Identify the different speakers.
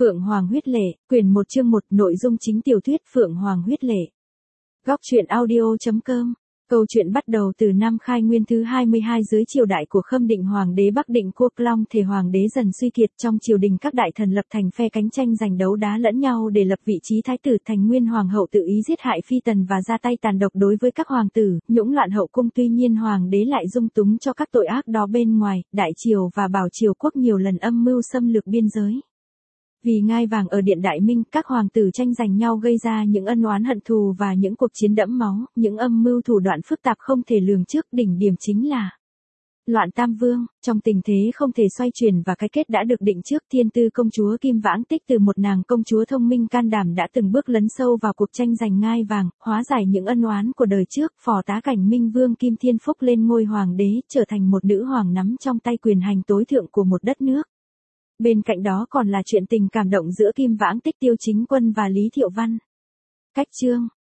Speaker 1: Phượng Hoàng huyết lệ, quyển 1 chương 1, nội dung chính tiểu thuyết Phượng Hoàng huyết lệ. Góc truyện audio.com. Câu chuyện bắt đầu từ năm Khai Nguyên thứ 22 dưới triều đại của Khâm Định Hoàng đế Bắc Định Quốc Long Thể Hoàng đế dần suy kiệt, trong triều đình các đại thần lập thành phe cánh tranh giành đấu đá lẫn nhau để lập vị trí thái tử. Thành Nguyên Hoàng hậu tự ý giết hại phi tần và ra tay tàn độc đối với các hoàng tử, nhũng loạn hậu cung. Tuy nhiên hoàng đế lại dung túng cho các tội ác đó bên ngoài. Đại triều và Bảo Triều quốc nhiều lần âm mưu xâm lược biên giới. Vì ngai vàng ở Điện Đại Minh, các hoàng tử tranh giành nhau gây ra những ân oán hận thù và những cuộc chiến đẫm máu, những âm mưu thủ đoạn phức tạp không thể lường trước. Đỉnh điểm chính là loạn Tam Vương. Trong tình thế không thể xoay chuyển và cái kết đã được định trước, Thiên Tư công chúa Kim Vãng Tích từ một nàng công chúa thông minh can đảm đã từng bước lấn sâu vào cuộc tranh giành ngai vàng, hóa giải những ân oán của đời trước. Phò tá cảnh Minh Vương Kim Thiên Phúc lên ngôi hoàng đế, trở thành một nữ hoàng nắm trong tay quyền hành tối thượng của một đất nước. Bên cạnh đó còn là chuyện tình cảm động giữa Kim Vãng Tích, Tiêu Chính Quân và Lý Thiệu Văn. Cách chương,